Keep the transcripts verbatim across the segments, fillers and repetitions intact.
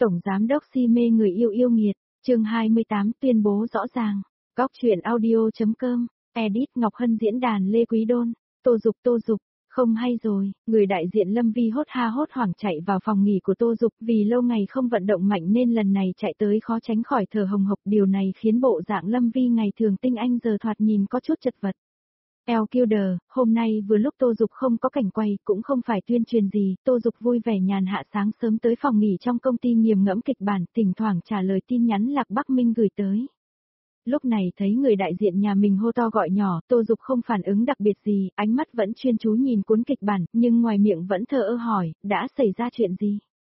Tổng giám đốc si mê người yêu yêu nghiệt, chương hai mươi tám tuyên bố rõ ràng. Góc truyện audio.com, edit Ngọc Hân diễn đàn Lê Quý Đôn, Tô Dục Tô Dục, không hay rồi, người đại diện Lâm Vi hốt ha hốt hoảng chạy vào phòng nghỉ của Tô Dục vì lâu ngày không vận động mạnh nên lần này chạy tới khó tránh khỏi thở hồng hộc, điều này khiến bộ dạng Lâm Vi ngày thường tinh anh giờ thoạt nhìn có chút chật vật. El Kilder, hôm nay vừa lúc Tô Dục không có cảnh quay, cũng không phải tuyên truyền gì, Tô Dục vui vẻ nhàn hạ sáng sớm tới phòng nghỉ trong công ty nghiền ngẫm kịch bản, thỉnh thoảng trả lời tin nhắn Lạc Bắc Minh gửi tới. Lúc này thấy người đại diện nhà mình hô to gọi nhỏ, Tô Dục không phản ứng đặc biệt gì, ánh mắt vẫn chuyên chú nhìn cuốn kịch bản, nhưng ngoài miệng vẫn thờ ơ hỏi, đã xảy ra chuyện gì?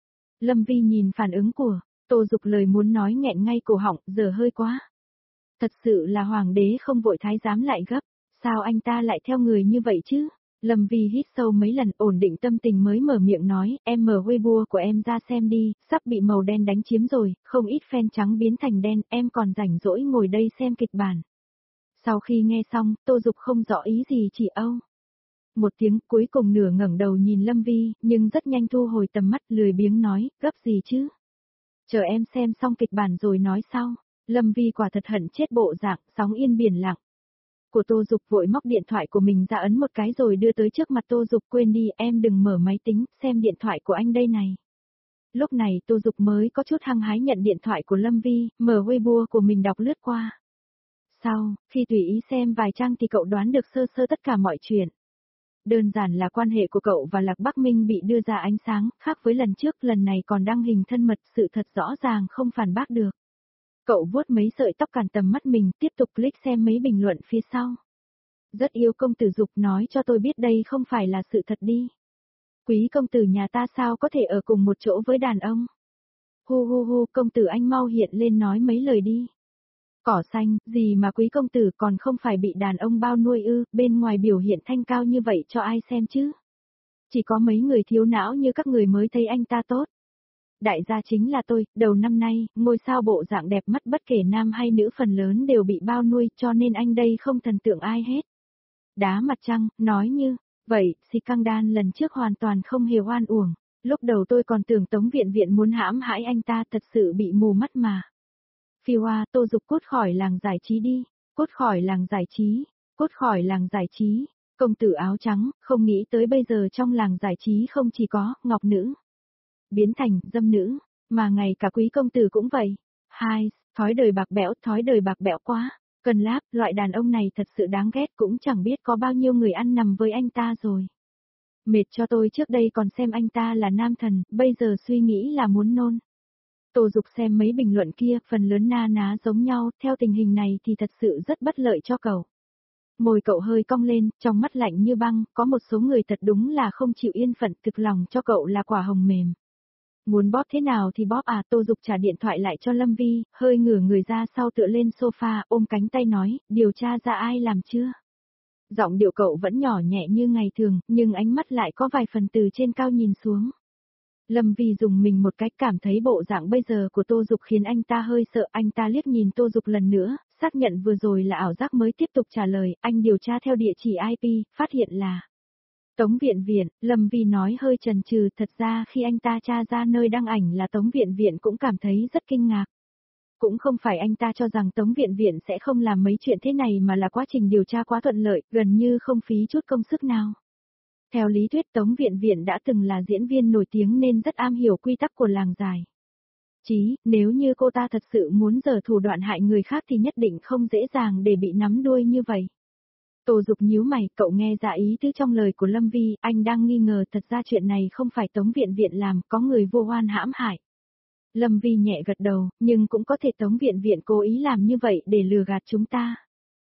Lâm Vi nhìn phản ứng của Tô Dục lời muốn nói nghẹn ngay cổ họng, giờ hơi quá. Thật sự là hoàng đế không vội thái giám lại gấp. Sao anh ta lại theo người như vậy chứ? Lâm Vi hít sâu mấy lần ổn định tâm tình mới mở miệng nói, em mở Weibo của em ra xem đi, sắp bị màu đen đánh chiếm rồi, không ít fan trắng biến thành đen, em còn rảnh rỗi ngồi đây xem kịch bản. Sau khi nghe xong, Tô Dục không rõ ý gì chỉ âu. Một tiếng cuối cùng nửa ngẩng đầu nhìn Lâm Vi, nhưng rất nhanh thu hồi tầm mắt lười biếng nói, gấp gì chứ? Chờ em xem xong kịch bản rồi nói sau. Lâm Vi quả thật hận chết bộ dạng, sóng yên biển lặng. Của Tô Dục vội móc điện thoại của mình ra ấn một cái rồi đưa tới trước mặt Tô Dục, quên đi em đừng mở máy tính, xem điện thoại của anh đây này. Lúc này Tô Dục mới có chút hăng hái nhận điện thoại của Lâm Vi, mở Weibo của mình đọc lướt qua. Sau, khi tùy ý xem vài trang thì cậu đoán được sơ sơ tất cả mọi chuyện. Đơn giản là quan hệ của cậu và Lạc Bắc Minh bị đưa ra ánh sáng, khác với lần trước, lần này còn đăng hình thân mật, sự thật rõ ràng không phản bác được. Cậu vuốt mấy sợi tóc cản tầm mắt mình, tiếp tục click xem mấy bình luận phía sau. Rất yêu công tử Dục nói cho tôi biết đây không phải là sự thật đi. Quý công tử nhà ta sao có thể ở cùng một chỗ với đàn ông? Hu hu hu, công tử anh mau hiện lên nói mấy lời đi. Cỏ xanh, gì mà quý công tử còn không phải bị đàn ông bao nuôi ư, bên ngoài biểu hiện thanh cao như vậy cho ai xem chứ? Chỉ có mấy người thiếu não như các người mới thấy anh ta tốt. Đại gia chính là tôi, đầu năm nay, ngôi sao bộ dạng đẹp mắt bất kể nam hay nữ phần lớn đều bị bao nuôi cho nên anh đây không thần tượng ai hết. Đá mặt trăng, nói như, vậy, si căng đan lần trước hoàn toàn không hề oan uổng, lúc đầu tôi còn tưởng Tống Viện Viện muốn hãm hại anh ta thật sự bị mù mắt mà. Phi Hoa, Tô Dục cút khỏi làng giải trí đi, cút khỏi làng giải trí, cút khỏi làng giải trí, công tử áo trắng, không nghĩ tới bây giờ trong làng giải trí không chỉ có, ngọc nữ. Biến thành, dâm nữ, mà ngay cả quý công tử cũng vậy. Hai, thói đời bạc bẽo, thói đời bạc bẽo quá, cần láp, loại đàn ông này thật sự đáng ghét cũng chẳng biết có bao nhiêu người ăn nằm với anh ta rồi. Mệt cho tôi trước đây còn xem anh ta là nam thần, bây giờ suy nghĩ là muốn nôn. Tô Dục xem mấy bình luận kia, phần lớn na ná giống nhau, theo tình hình này thì thật sự rất bất lợi cho cậu. Môi cậu hơi cong lên, trong mắt lạnh như băng, có một số người thật đúng là không chịu yên phận, thực lòng cho cậu là quả hồng mềm. Muốn bóp thế nào thì bóp à, Tô Dục trả điện thoại lại cho Lâm Vi, hơi ngửa người ra sau tựa lên sofa, ôm cánh tay nói, điều tra ra ai làm chưa? Giọng điệu cậu vẫn nhỏ nhẹ như ngày thường, nhưng ánh mắt lại có vài phần từ trên cao nhìn xuống. Lâm Vi dùng mình một cách cảm thấy bộ dạng bây giờ của Tô Dục khiến anh ta hơi sợ, anh ta liếc nhìn Tô Dục lần nữa, xác nhận vừa rồi là ảo giác mới tiếp tục trả lời, anh điều tra theo địa chỉ i pê, phát hiện là Tống Viện Viện. Lâm Vi nói hơi chần chừ, thật ra khi anh ta tra ra nơi đăng ảnh là Tống Viện Viện cũng cảm thấy rất kinh ngạc. Cũng không phải anh ta cho rằng Tống Viện Viện sẽ không làm mấy chuyện thế này mà là quá trình điều tra quá thuận lợi, gần như không phí chút công sức nào. Theo lý thuyết Tống Viện Viện đã từng là diễn viên nổi tiếng nên rất am hiểu quy tắc của làng giải trí, nếu như cô ta thật sự muốn giở thủ đoạn hại người khác thì nhất định không dễ dàng để bị nắm đuôi như vậy. Tô Dục nhíu mày, cậu nghe ra ý tứ trong lời của Lâm Vi, anh đang nghi ngờ thật ra chuyện này không phải Tống Viện Viện làm, có người vô oan hãm hại. Lâm Vi nhẹ gật đầu, nhưng cũng có thể Tống Viện Viện cố ý làm như vậy để lừa gạt chúng ta.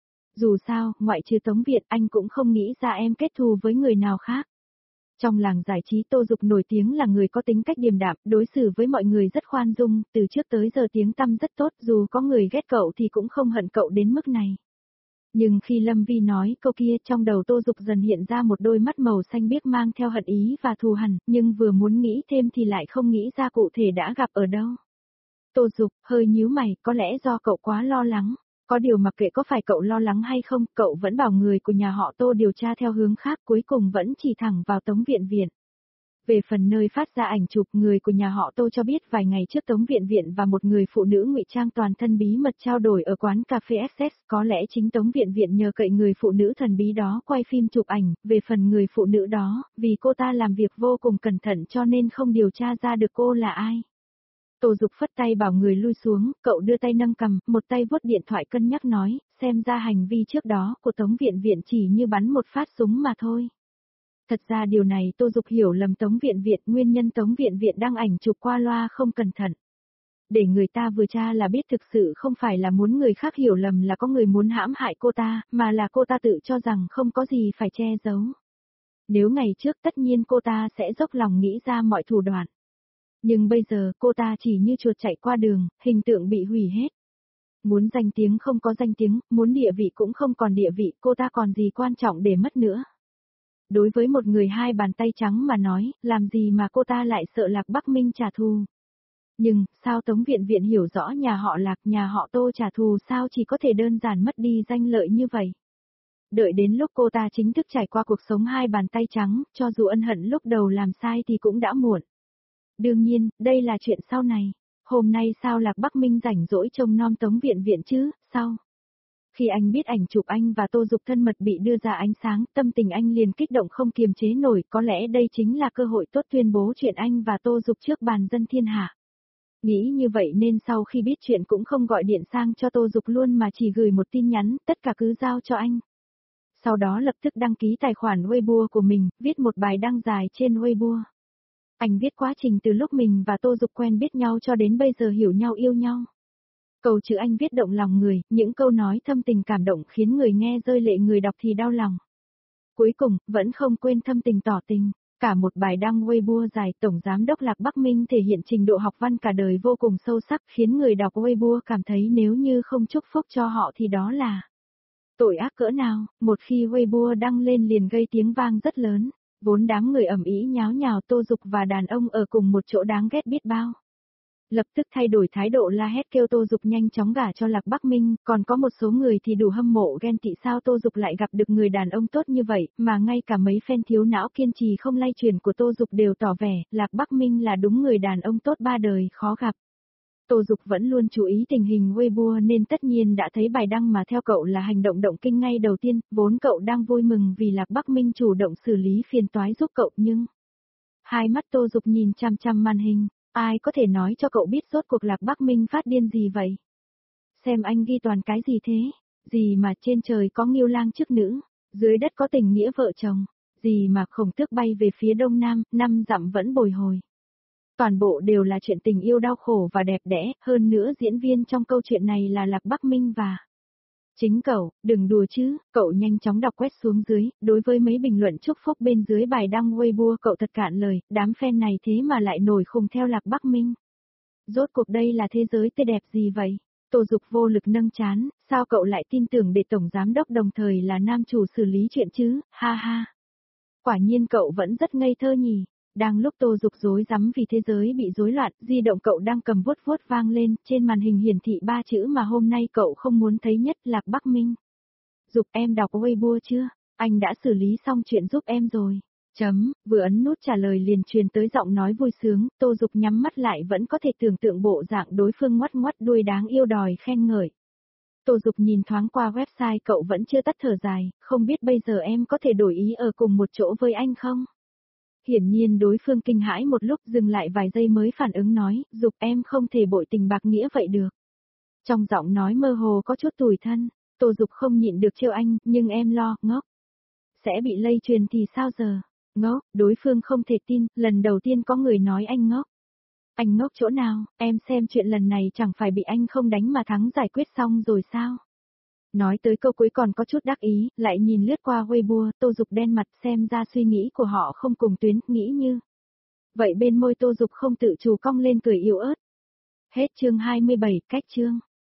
Dù sao, ngoại trừ Tống Viện, anh cũng không nghĩ ra em kết thù với người nào khác. Trong làng giải trí Tô Dục nổi tiếng là người có tính cách điềm đạm, đối xử với mọi người rất khoan dung, từ trước tới giờ tiếng tăm rất tốt, dù có người ghét cậu thì cũng không hận cậu đến mức này. Nhưng khi Lâm Vi nói câu kia, trong đầu Tô Dục dần hiện ra một đôi mắt màu xanh biếc mang theo hận ý và thù hằn, nhưng vừa muốn nghĩ thêm thì lại không nghĩ ra cụ thể đã gặp ở đâu. Tô Dục hơi nhíu mày, có lẽ do cậu quá lo lắng. Có điều mặc kệ có phải cậu lo lắng hay không, cậu vẫn bảo người của nhà họ Tô điều tra theo hướng khác, cuối cùng vẫn chỉ thẳng vào Tống Viện Viện. Về phần nơi phát ra ảnh chụp, người của nhà họ Tô cho biết vài ngày trước Tống Viện Viện và một người phụ nữ ngụy trang toàn thân bí mật trao đổi ở quán cà phê ét ét, có lẽ chính Tống Viện Viện nhờ cậy người phụ nữ thần bí đó quay phim chụp ảnh. Về phần người phụ nữ đó, vì cô ta làm việc vô cùng cẩn thận cho nên không điều tra ra được cô là ai. Tô Dục phất tay bảo người lui xuống, cậu đưa tay nâng cằm, một tay vuốt điện thoại cân nhắc nói, xem ra hành vi trước đó của Tống Viện Viện chỉ như bắn một phát súng mà thôi. Thật ra điều này Tô Dục hiểu lầm Tống Viện Viện, nguyên nhân Tống Viện Viện đăng ảnh chụp qua loa không cẩn thận. Để người ta vừa tra là biết thực sự không phải là muốn người khác hiểu lầm là có người muốn hãm hại cô ta, mà là cô ta tự cho rằng không có gì phải che giấu. Nếu ngày trước tất nhiên cô ta sẽ dốc lòng nghĩ ra mọi thủ đoạn. Nhưng bây giờ cô ta chỉ như chuột chạy qua đường, hình tượng bị hủy hết. Muốn danh tiếng không có danh tiếng, muốn địa vị cũng không còn địa vị, cô ta còn gì quan trọng để mất nữa. Đối với một người hai bàn tay trắng mà nói, làm gì mà cô ta lại sợ Lạc Bắc Minh trả thù. Nhưng, sao Tống Viện Viện hiểu rõ nhà họ Lạc, nhà họ Tô trả thù sao chỉ có thể đơn giản mất đi danh lợi như vậy. Đợi đến lúc cô ta chính thức trải qua cuộc sống hai bàn tay trắng, cho dù ân hận lúc đầu làm sai thì cũng đã muộn. Đương nhiên, đây là chuyện sau này. Hôm nay sao Lạc Bắc Minh rảnh rỗi trông nom Tống Viện Viện chứ, sao? Khi anh biết ảnh chụp anh và Tô Dục thân mật bị đưa ra ánh sáng, tâm tình anh liền kích động không kiềm chế nổi, có lẽ đây chính là cơ hội tốt tuyên bố chuyện anh và Tô Dục trước bàn dân thiên hạ. Nghĩ như vậy nên sau khi biết chuyện cũng không gọi điện sang cho Tô Dục luôn mà chỉ gửi một tin nhắn, tất cả cứ giao cho anh. Sau đó lập tức đăng ký tài khoản Weibo của mình, viết một bài đăng dài trên Weibo. Anh viết quá trình từ lúc mình và Tô Dục quen biết nhau cho đến bây giờ hiểu nhau yêu nhau. Câu chữ anh viết động lòng người, những câu nói thâm tình cảm động khiến người nghe rơi lệ, người đọc thì đau lòng. Cuối cùng, vẫn không quên thâm tình tỏ tình. Cả một bài đăng Weibo dài, Tổng Giám đốc Lạc Bắc Minh thể hiện trình độ học văn cả đời vô cùng sâu sắc, khiến người đọc Weibo cảm thấy nếu như không chúc phúc cho họ thì đó là tội ác cỡ nào. Một khi Weibo đăng lên liền gây tiếng vang rất lớn. Vốn đám người ầm ĩ nháo nhào, Tô Dục và đàn ông ở cùng một chỗ đáng ghét biết bao. Lập tức thay đổi thái độ la hét kêu Tô Dục nhanh chóng gả cho Lạc Bắc Minh, còn có một số người thì đủ hâm mộ ghen tị sao Tô Dục lại gặp được người đàn ông tốt như vậy, mà ngay cả mấy fan thiếu não kiên trì không lay chuyển của Tô Dục đều tỏ vẻ, Lạc Bắc Minh là đúng người đàn ông tốt ba đời khó gặp. Tô Dục vẫn luôn chú ý tình hình Weibo nên tất nhiên đã thấy bài đăng mà theo cậu là hành động động kinh ngay đầu tiên, vốn cậu đang vui mừng vì Lạc Bắc Minh chủ động xử lý phiền toái giúp cậu nhưng... Hai mắt Tô Dục nhìn chằm chằm màn hình, ai có thể nói cho cậu biết rốt cuộc Lạc Bắc Minh phát điên gì vậy? Xem anh ghi toàn cái gì thế? Gì mà trên trời có Ngưu Lang chức nữ, dưới đất có tình nghĩa vợ chồng, gì mà Khổng Tước bay về phía đông nam, năm dặm vẫn bồi hồi. Toàn bộ đều là chuyện tình yêu đau khổ và đẹp đẽ, hơn nữa diễn viên trong câu chuyện này là Lạc Bắc Minh và... Chính cậu, đừng đùa chứ, cậu nhanh chóng đọc quét xuống dưới, đối với mấy bình luận chúc phúc bên dưới bài đăng Weibo cậu thật cạn lời, đám fan này thế mà lại nổi khùng theo Lạc Bắc Minh. Rốt cuộc đây là thế giới tươi đẹp gì vậy? Tô Dục vô lực nâng trán, sao cậu lại tin tưởng để Tổng Giám đốc đồng thời là nam chủ xử lý chuyện chứ, ha ha. Quả nhiên cậu vẫn rất ngây thơ nhỉ. Đang lúc Tô Dục rối rắm vì thế giới bị rối loạn, di động cậu đang cầm vuốt vuốt vang lên, trên màn hình hiển thị ba chữ mà hôm nay cậu không muốn thấy nhất, Lạc Bắc Minh. Dục em đọc Weibo chưa? Anh đã xử lý xong chuyện giúp em rồi. Chấm, vừa ấn nút trả lời liền truyền tới giọng nói vui sướng, Tô Dục nhắm mắt lại vẫn có thể tưởng tượng bộ dạng đối phương ngoắt ngoắt đuôi đáng yêu đòi khen ngợi. Tô Dục nhìn thoáng qua website cậu vẫn chưa tắt thở dài, không biết bây giờ em có thể đổi ý ở cùng một chỗ với anh không? Hiển nhiên đối phương kinh hãi một lúc dừng lại vài giây mới phản ứng nói, Dục em không thể bội tình bạc nghĩa vậy được. Trong giọng nói mơ hồ có chút tủi thân, Tô Dục không nhịn được trêu anh, nhưng em lo, ngốc. Sẽ bị lây truyền thì sao giờ? Ngốc, đối phương không thể tin, lần đầu tiên có người nói anh ngốc. Anh ngốc chỗ nào, em xem chuyện lần này chẳng phải bị anh không đánh mà thắng giải quyết xong rồi sao? Nói tới câu cuối còn có chút đắc ý, lại nhìn lướt qua Weibo, Tô Dục đen mặt xem ra suy nghĩ của họ không cùng tuyến, nghĩ như. Vậy bên môi Tô Dục không tự chủ cong lên cười yếu ớt. Hết chương hai mươi bảy, cách chương.